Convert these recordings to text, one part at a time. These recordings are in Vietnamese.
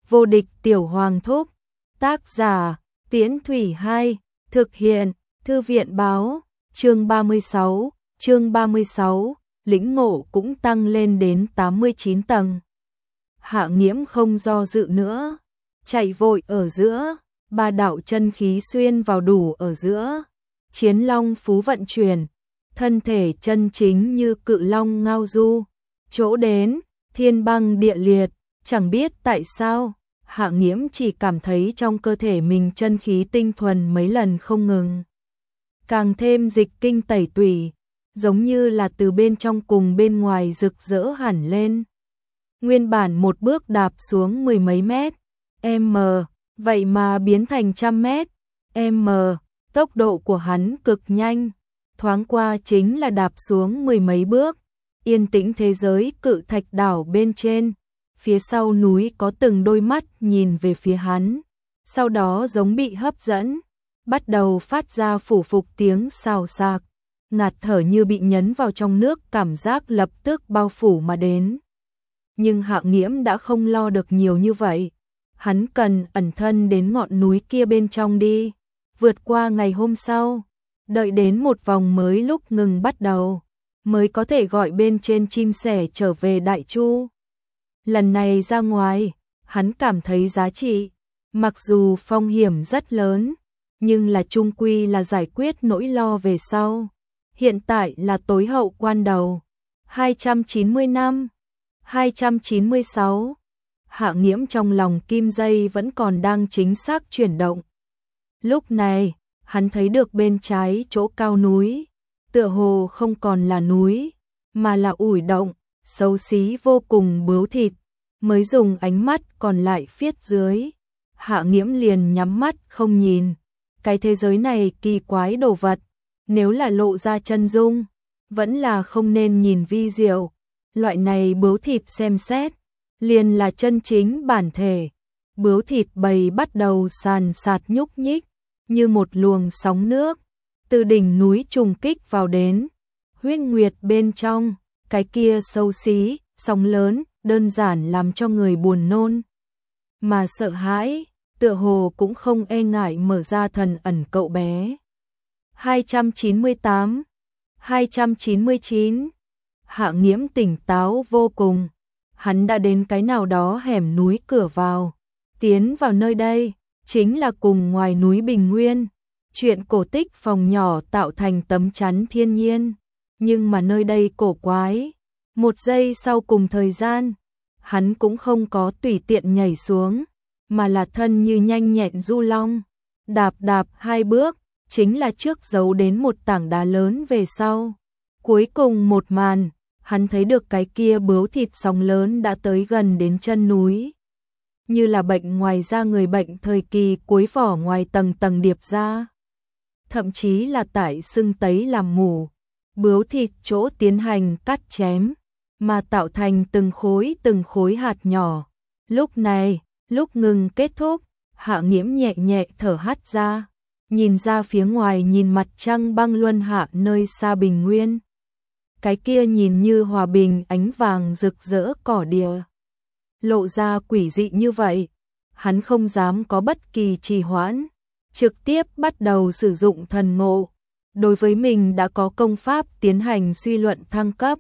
Vô địch tiểu hoàng thúc. Tác giả, Tiễn Thủy 2, thực hiện, Thư viện báo, chương 36, lĩnh ngộ cũng tăng lên đến 89 tầng. Hạ Nghiễm không do dự nữa, chạy vội ở giữa, ba đạo chân khí xuyên vào đủ ở giữa. Chiến long phú vận chuyển, thân thể chân chính như cự long ngao du, chỗ đến, thiên băng địa liệt, chẳng biết tại sao, Hạ Nghiễm chỉ cảm thấy trong cơ thể mình chân khí tinh thuần mấy lần không ngừng. Càng thêm dịch kinh tẩy tủy, giống như là từ bên trong cùng bên ngoài rực rỡ hẳn lên. Nguyên bản một bước đạp xuống mười mấy mét, m, vậy mà biến thành trăm mét, m, tốc độ của hắn cực nhanh, thoáng qua chính là đạp xuống mười mấy bước. Yên tĩnh thế giới cự thạch đảo bên trên, phía sau núi có từng đôi mắt nhìn về phía hắn, sau đó giống bị hấp dẫn, bắt đầu phát ra phủ phục tiếng xào xạc, ngạt thở như bị nhấn vào trong nước, cảm giác lập tức bao phủ mà đến. Nhưng Hạ Nghiễm đã không lo được nhiều như vậy, hắn cần ẩn thân đến ngọn núi kia bên trong đi, vượt qua ngày hôm sau, đợi đến một vòng mới lúc ngừng bắt đầu, mới có thể gọi bên trên chim sẻ trở về Đại Chu. Lần này ra ngoài, hắn cảm thấy giá trị, mặc dù phong hiểm rất lớn, nhưng là chung quy là giải quyết nỗi lo về sau. Hiện tại là tối hậu quan đầu. 290 năm, 296. Hạ Nghiễm trong lòng kim dây vẫn còn đang chính xác chuyển động. Lúc này, hắn thấy được bên trái chỗ cao núi, tựa hồ không còn là núi, mà là ủi động, xấu xí vô cùng bướu thịt, mới dùng ánh mắt còn lại phiết dưới. Hạ Nghiễm liền nhắm mắt không nhìn, cái thế giới này kỳ quái đồ vật, nếu là lộ ra chân dung, vẫn là không nên nhìn vi diệu, loại này bướu thịt xem xét, liền là chân chính bản thể. Bướu thịt bầy bắt đầu sàn sạt nhúc nhích, như một luồng sóng nước, từ đỉnh núi trùng kích vào đến. Huyết nguyệt bên trong, cái kia xấu xí, sóng lớn, đơn giản làm cho người buồn nôn. Mà sợ hãi, tựa hồ cũng không e ngại mở ra thần ẩn cậu bé. 298, 299. Hạ Nghiễm tỉnh táo vô cùng. Hắn đã đến cái nào đó hẻm núi cửa vào. Tiến vào nơi đây, chính là cùng ngoài núi Bình Nguyên. Chuyện cổ tích phòng nhỏ tạo thành tấm chắn thiên nhiên. Nhưng mà nơi đây cổ quái. Một giây sau cùng thời gian, hắn cũng không có tùy tiện nhảy xuống, mà là thân như nhanh nhẹn du long. Đạp đạp hai bước, chính là trước giấu đến một tảng đá lớn về sau. Cuối cùng một màn, hắn thấy được cái kia bướu thịt sóng lớn đã tới gần đến chân núi. Như là bệnh ngoài da người bệnh thời kỳ cuối vỏ ngoài tầng tầng điệp ra. Thậm chí là tại sưng tấy làm mủ, bướu thịt chỗ tiến hành cắt chém, mà tạo thành từng khối hạt nhỏ. Lúc này, lúc ngừng kết thúc, Hạ Nghiễm nhẹ nhẹ thở hắt ra, nhìn ra phía ngoài, nhìn mặt trăng băng luân hạ nơi xa Bình Nguyên. Cái kia nhìn như hòa bình ánh vàng rực rỡ cỏ địa, lộ ra quỷ dị như vậy, hắn không dám có bất kỳ trì hoãn, trực tiếp bắt đầu sử dụng thần ngộ, đối với mình đã có công pháp tiến hành suy luận thăng cấp.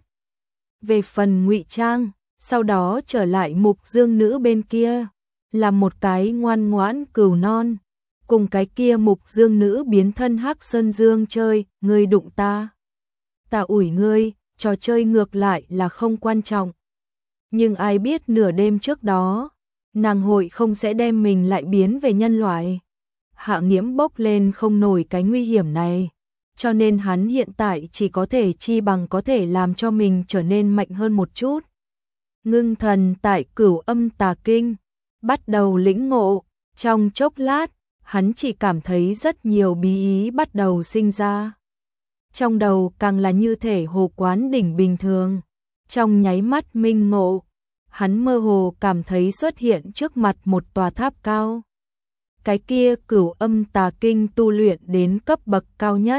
Về phần ngụy trang, sau đó trở lại Mục Dương Nữ bên kia, là một cái ngoan ngoãn cừu non, cùng cái kia Mục Dương Nữ biến thân Hắc Sơn Dương chơi, ngươi đụng ta, ta ủi ngươi, trò chơi ngược lại là không quan trọng. Nhưng ai biết nửa đêm trước đó, nàng hội không sẽ đem mình lại biến về nhân loại. Hạ Nghiễm bốc lên không nổi cái nguy hiểm này, cho nên hắn hiện tại chỉ có thể chi bằng có thể làm cho mình trở nên mạnh hơn một chút. Ngưng thần tại Cửu Âm Tà Kinh, bắt đầu lĩnh ngộ, trong chốc lát, hắn chỉ cảm thấy rất nhiều bí ý bắt đầu sinh ra. Trong đầu càng là như thể hồ quán đỉnh bình thường, trong nháy mắt minh ngộ, hắn mơ hồ cảm thấy xuất hiện trước mặt một tòa tháp cao. Cái kia Cửu Âm Tà Kinh tu luyện đến cấp bậc cao nhất.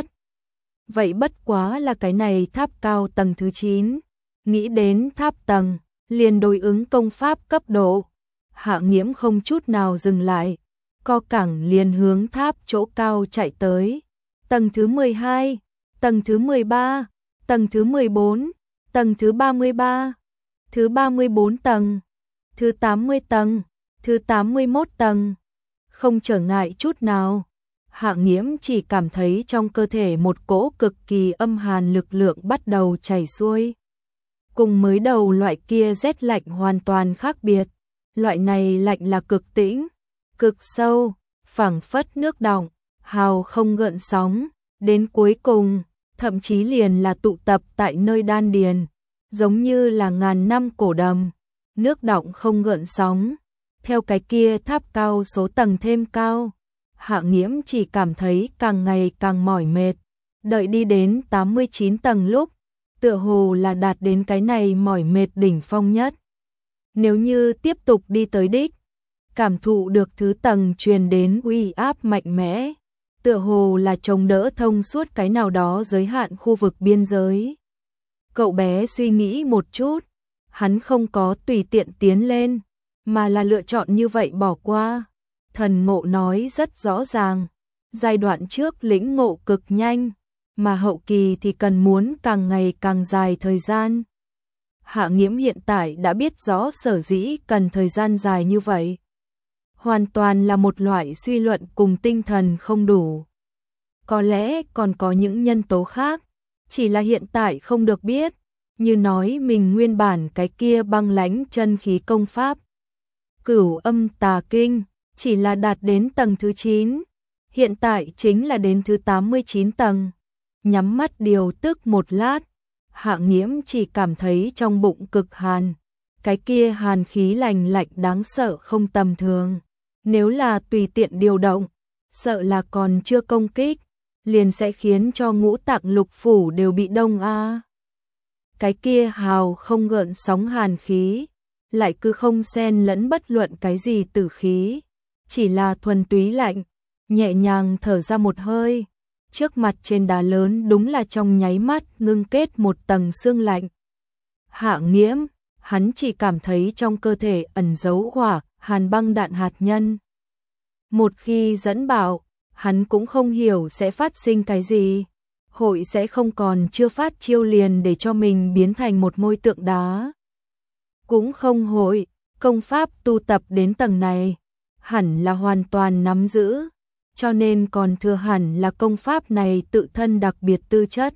Vậy bất quá là cái này tháp cao tầng thứ 9, nghĩ đến tháp tầng, liền đối ứng công pháp cấp độ. Hạ Nghiễm không chút nào dừng lại, co cẳng liền hướng tháp chỗ cao chạy tới. Tầng thứ 12, tầng thứ 13, tầng thứ 14, tầng thứ 33, thứ 34 tầng, thứ 80 tầng, thứ 81 tầng. Không trở ngại chút nào. Hạ Nghiễm chỉ cảm thấy trong cơ thể một cỗ cực kỳ âm hàn lực lượng bắt đầu chảy xuôi. Cùng mới đầu loại kia rét lạnh hoàn toàn khác biệt. Loại này lạnh là cực tĩnh, cực sâu, phảng phất nước đọng, hào không gợn sóng. Đến cuối cùng, thậm chí liền là tụ tập tại nơi đan điền, giống như là ngàn năm cổ đầm, nước đọng không gợn sóng. Theo cái kia tháp cao số tầng thêm cao, Hạ Nghiễm chỉ cảm thấy càng ngày càng mỏi mệt. Đợi đi đến 89 tầng lúc, tựa hồ là đạt đến cái này mỏi mệt đỉnh phong nhất. Nếu như tiếp tục đi tới đích, cảm thụ được thứ tầng truyền đến uy áp mạnh mẽ, tựa hồ là chống đỡ thông suốt cái nào đó giới hạn khu vực biên giới. Cậu bé suy nghĩ một chút, hắn không có tùy tiện tiến lên, mà là lựa chọn như vậy bỏ qua. Thần ngộ nói rất rõ ràng, giai đoạn trước lĩnh ngộ cực nhanh, mà hậu kỳ thì cần muốn càng ngày càng dài thời gian. Hạ Nghiễm hiện tại đã biết rõ sở dĩ cần thời gian dài như vậy. Hoàn toàn là một loại suy luận cùng tinh thần không đủ. Có lẽ còn có những nhân tố khác, chỉ là hiện tại không được biết, như nói mình nguyên bản cái kia băng lãnh chân khí công pháp. Cửu Âm Tà Kinh, chỉ là đạt đến tầng thứ 9, hiện tại chính là đến thứ 89 tầng. Nhắm mắt điều tức một lát, Hạ Nghiễm chỉ cảm thấy trong bụng cực hàn, cái kia hàn khí lạnh lạnh đáng sợ không tầm thường. Nếu là tùy tiện điều động, sợ là còn chưa công kích, liền sẽ khiến cho ngũ tạng lục phủ đều bị đông a. Cái kia hào không gợn sóng hàn khí, lại cứ không xen lẫn bất luận cái gì tử khí, chỉ là thuần túy lạnh. Nhẹ nhàng thở ra một hơi, trước mặt trên đá lớn đúng là trong nháy mắt ngưng kết một tầng sương lạnh. Hạ Nghiễm, hắn chỉ cảm thấy trong cơ thể ẩn giấu hỏa, hàn băng đạn hạt nhân. Một khi dẫn bạo, hắn cũng không hiểu sẽ phát sinh cái gì. Hội sẽ không còn chưa phát chiêu liền để cho mình biến thành một ngôi tượng đá. Cũng không hội, công pháp tu tập đến tầng này, hẳn là hoàn toàn nắm giữ, cho nên còn thừa hẳn là công pháp này tự thân đặc biệt tư chất.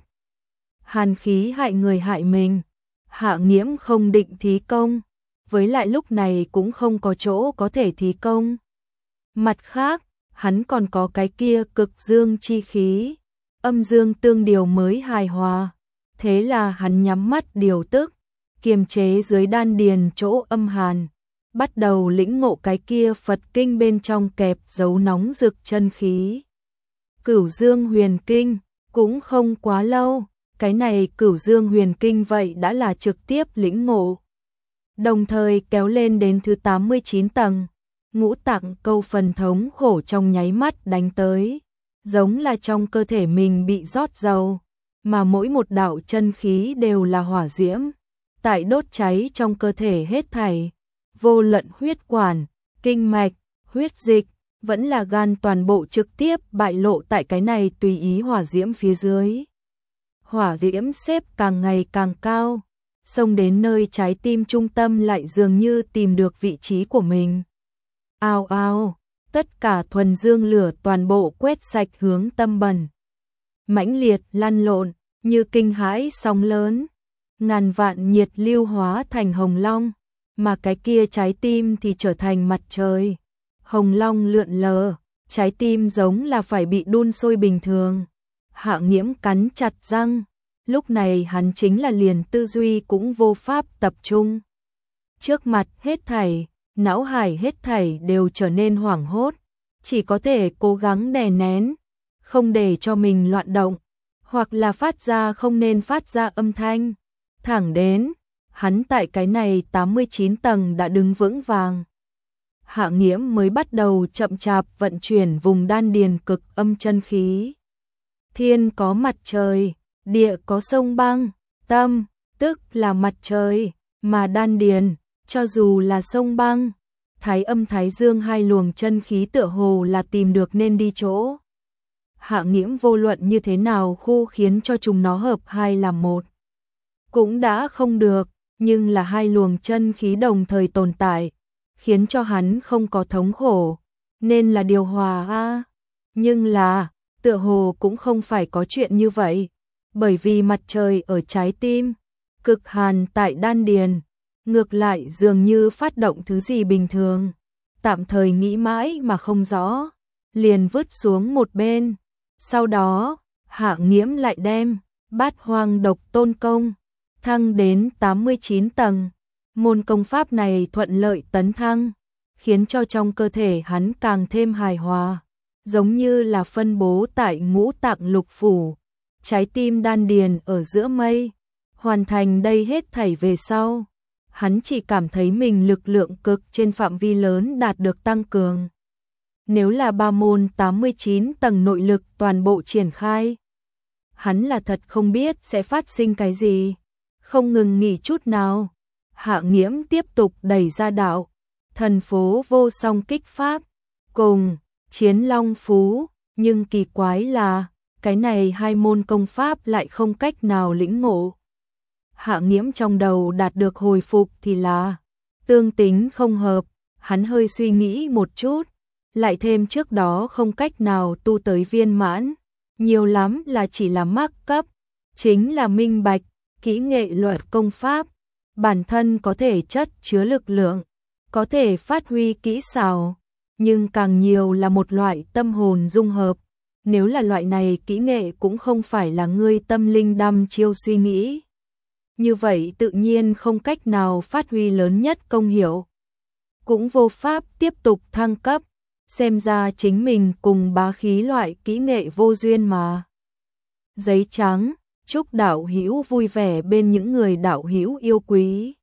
Hàn khí hại người hại mình, Hạ Nghiễm không định thí công, với lại lúc này cũng không có chỗ có thể thí công. Mặt khác, hắn còn có cái kia cực dương chi khí, âm dương tương điều mới hài hòa, thế là hắn nhắm mắt điều tức, kiềm chế dưới đan điền chỗ âm hàn, bắt đầu lĩnh ngộ cái kia Phật kinh bên trong kẹp dấu nóng rực chân khí. Cửu Dương Huyền Kinh, cũng không quá lâu, cái này Cửu Dương Huyền Kinh vậy đã là trực tiếp lĩnh ngộ. Đồng thời kéo lên đến thứ 89 tầng, ngũ tạng câu phần thống khổ trong nháy mắt đánh tới, giống là trong cơ thể mình bị rót dầu, mà mỗi một đạo chân khí đều là hỏa diễm, tại đốt cháy trong cơ thể hết thảy. Vô luận huyết quản, kinh mạch, huyết dịch, vẫn là gan toàn bộ trực tiếp bại lộ tại cái này tùy ý hỏa diễm phía dưới. Hỏa diễm xếp càng ngày càng cao, xông đến nơi trái tim trung tâm lại dường như tìm được vị trí của mình. Ao ao, tất cả thuần dương lửa toàn bộ quét sạch hướng tâm bẩn. Mãnh liệt lăn lộn, như kinh hãi sóng lớn, ngàn vạn nhiệt lưu hóa thành hồng long. Mà cái kia trái tim thì trở thành mặt trời. Hồng long lượn lờ, trái tim giống là phải bị đun sôi bình thường. Hạ Nghiễm cắn chặt răng, lúc này hắn chính là liền tư duy cũng vô pháp tập trung. Trước mặt hết thảy, não hải hết thảy đều trở nên hoảng hốt, chỉ có thể cố gắng đè nén, không để cho mình loạn động, hoặc là phát ra không nên phát ra âm thanh. Thẳng đến hắn tại cái này 89 tầng đã đứng vững vàng. Hạ Nghiễm mới bắt đầu chậm chạp vận chuyển vùng đan điền cực âm chân khí. Thiên có mặt trời, địa có sông băng, tâm, tức là mặt trời, mà đan điền, cho dù là sông băng, Thái âm thái dương hai luồng chân khí tựa hồ là tìm được nên đi chỗ. Hạ Nghiễm vô luận như thế nào khu khiến cho chúng nó hợp hai làm một. Cũng đã không được, nhưng là hai luồng chân khí đồng thời tồn tại, khiến cho hắn không có thống khổ, nên là điều hòa a. Nhưng là, tựa hồ cũng không phải có chuyện như vậy, bởi vì mặt trời ở trái tim, cực hàn tại đan điền, ngược lại dường như phát động thứ gì bình thường, tạm thời nghĩ mãi mà không rõ, liền vứt xuống một bên. Sau đó, Hạ Nghiễm lại đem Bát Hoang Độc Tôn Công thăng đến 89 tầng. Môn công pháp này thuận lợi tấn thăng, khiến cho trong cơ thể hắn càng thêm hài hòa, giống như là phân bố tại ngũ tạng lục phủ, trái tim đan điền ở giữa mây. Hoàn thành đây hết thảy về sau, hắn chỉ cảm thấy mình lực lượng cực trên phạm vi lớn đạt được tăng cường. Nếu là ba môn 89 tầng nội lực toàn bộ triển khai, hắn là thật không biết sẽ phát sinh cái gì. Không ngừng nghỉ chút nào, Hạ Nghiễm tiếp tục đẩy ra đạo Thần Phố Vô Song Kích Pháp cùng Chiến Long Phú, nhưng kỳ quái là cái này hai môn công pháp lại không cách nào lĩnh ngộ. Hạ Nghiễm trong đầu đạt được hồi phục thì là tương tính không hợp, hắn hơi suy nghĩ một chút, lại thêm trước đó không cách nào tu tới viên mãn, nhiều lắm là chỉ là mắc cấp, chính là minh bạch, kỹ nghệ luật công pháp, bản thân có thể chất chứa lực lượng, có thể phát huy kỹ xảo, nhưng càng nhiều là một loại tâm hồn dung hợp. Nếu là loại này kỹ nghệ cũng không phải là ngươi tâm linh đăm chiêu suy nghĩ. Như vậy tự nhiên không cách nào phát huy lớn nhất công hiệu. Cũng vô pháp tiếp tục thăng cấp, xem ra chính mình cùng bá khí loại kỹ nghệ vô duyên mà. Giấy trắng, chúc đạo hữu vui vẻ bên những người đạo hữu yêu quý.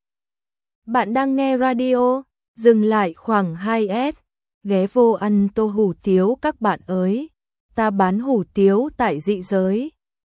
Bạn đang nghe radio, dừng lại khoảng 2S, ghé vô ăn tô hủ tiếu các bạn ơi. Ta bán hủ tiếu tại dị giới.